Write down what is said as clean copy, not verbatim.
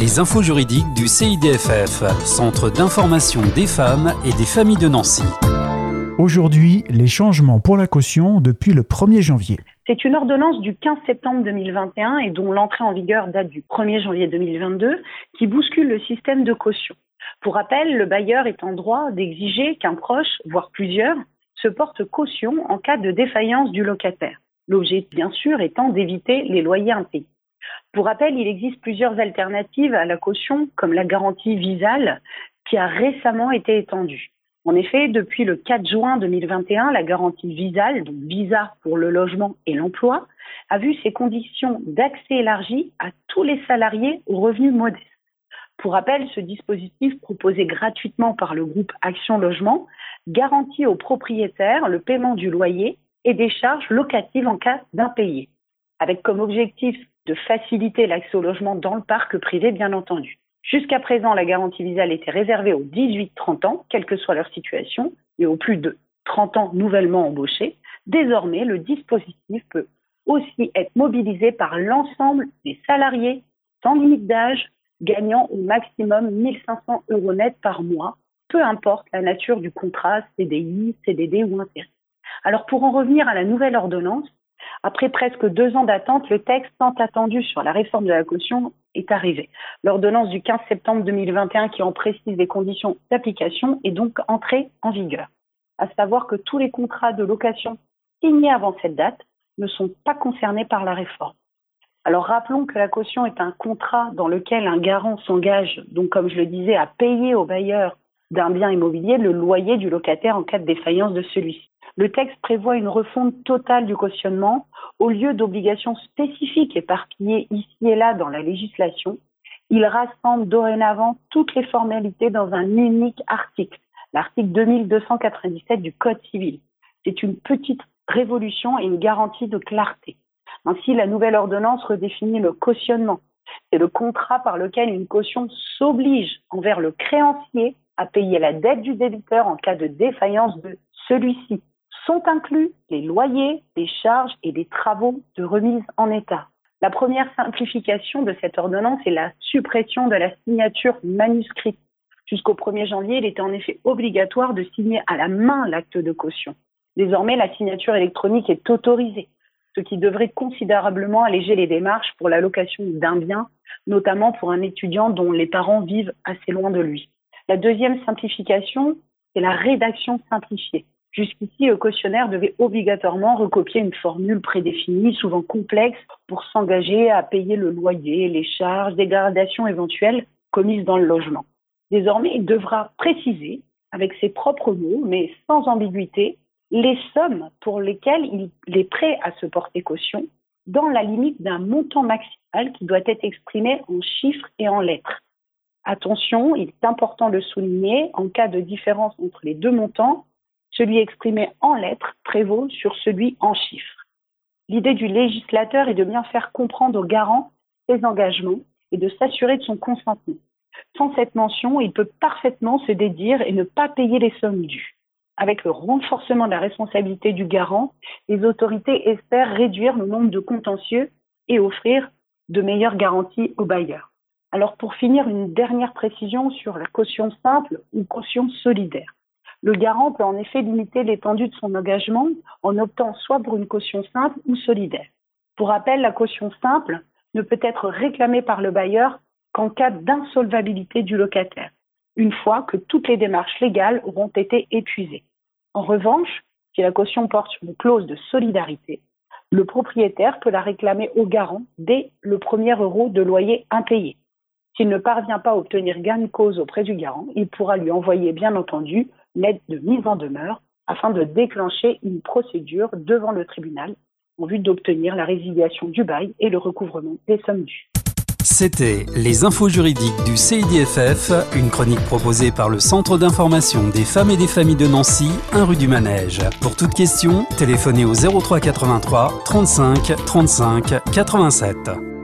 Les infos juridiques du CIDFF, Centre d'information des femmes et des familles de Nancy. Aujourd'hui, les changements pour la caution depuis le 1er janvier. C'est une ordonnance du 15 septembre 2021 et dont l'entrée en vigueur date du 1er janvier 2022 qui bouscule le système de caution. Pour rappel, le bailleur est en droit d'exiger qu'un proche, voire plusieurs, se porte caution en cas de défaillance du locataire. L'objet, bien sûr, étant d'éviter les loyers impayés. Pour rappel, il existe plusieurs alternatives à la caution, comme la garantie Visale, qui a récemment été étendue. En effet, depuis le 4 juin 2021, la garantie Visale, donc Visa pour le logement et l'emploi, a vu ses conditions d'accès élargies à tous les salariés aux revenus modestes. Pour rappel, ce dispositif proposé gratuitement par le groupe Action Logement garantit aux propriétaires le paiement du loyer et des charges locatives en cas d'impayés, avec comme objectif de faciliter l'accès au logement dans le parc privé, bien entendu. Jusqu'à présent, la garantie Visale était réservée aux 18-30 ans, quelle que soit leur situation, et aux plus de 30 ans nouvellement embauchés. Désormais, le dispositif peut aussi être mobilisé par l'ensemble des salariés sans limite d'âge, gagnant au maximum 1 500 € net par mois, peu importe la nature du contrat, CDI, CDD ou intérim. Alors pour en revenir à la nouvelle ordonnance, après presque 2 ans d'attente, le texte tant attendu sur la réforme de la caution est arrivé. L'ordonnance du 15 septembre 2021 qui en précise les conditions d'application est donc entrée en vigueur. À savoir que tous les contrats de location signés avant cette date ne sont pas concernés par la réforme. Alors rappelons que la caution est un contrat dans lequel un garant s'engage, donc comme je le disais, à payer au bailleur d'un bien immobilier le loyer du locataire en cas de défaillance de celui-ci. Le texte prévoit une refonte totale du cautionnement au lieu d'obligations spécifiques éparpillées ici et là dans la législation. Il rassemble dorénavant toutes les formalités dans un unique article, l'article 2297 du Code civil. C'est une petite révolution et une garantie de clarté. Ainsi, la nouvelle ordonnance redéfinit le cautionnement. C'est le contrat par lequel une caution s'oblige envers le créancier à payer la dette du débiteur en cas de défaillance de celui-ci. Sont inclus les loyers, les charges et les travaux de remise en état. La première simplification de cette ordonnance est la suppression de la signature manuscrite. Jusqu'au 1er janvier, il était en effet obligatoire de signer à la main l'acte de caution. Désormais, la signature électronique est autorisée, ce qui devrait considérablement alléger les démarches pour la location d'un bien, notamment pour un étudiant dont les parents vivent assez loin de lui. La deuxième simplification, c'est la rédaction simplifiée. Jusqu'ici, le cautionnaire devait obligatoirement recopier une formule prédéfinie, souvent complexe, pour s'engager à payer le loyer, les charges, dégradations éventuelles commises dans le logement. Désormais, il devra préciser, avec ses propres mots, mais sans ambiguïté, les sommes pour lesquelles il est prêt à se porter caution, dans la limite d'un montant maximal qui doit être exprimé en chiffres et en lettres. Attention, il est important de souligner, en cas de différence entre les deux montants, celui exprimé en lettres prévaut sur celui en chiffres. L'idée du législateur est de bien faire comprendre au garant ses engagements et de s'assurer de son consentement. Sans cette mention, il peut parfaitement se dédire et ne pas payer les sommes dues. Avec le renforcement de la responsabilité du garant, les autorités espèrent réduire le nombre de contentieux et offrir de meilleures garanties aux bailleurs. Alors pour finir, une dernière précision sur la caution simple ou caution solidaire. Le garant peut en effet limiter l'étendue de son engagement en optant soit pour une caution simple ou solidaire. Pour rappel, la caution simple ne peut être réclamée par le bailleur qu'en cas d'insolvabilité du locataire, une fois que toutes les démarches légales auront été épuisées. En revanche, si la caution porte sur une clause de solidarité, le propriétaire peut la réclamer au garant dès le premier euro de loyer impayé. S'il ne parvient pas à obtenir gain de cause auprès du garant, il pourra lui envoyer, bien entendu, une lettre de mise en demeure afin de déclencher une procédure devant le tribunal en vue d'obtenir la résiliation du bail et le recouvrement des sommes dues. C'était les infos juridiques du CIDFF, une chronique proposée par le Centre d'information des femmes et des familles de Nancy, 1 rue du Manège. Pour toute question, téléphonez au 03 83 35 35 87.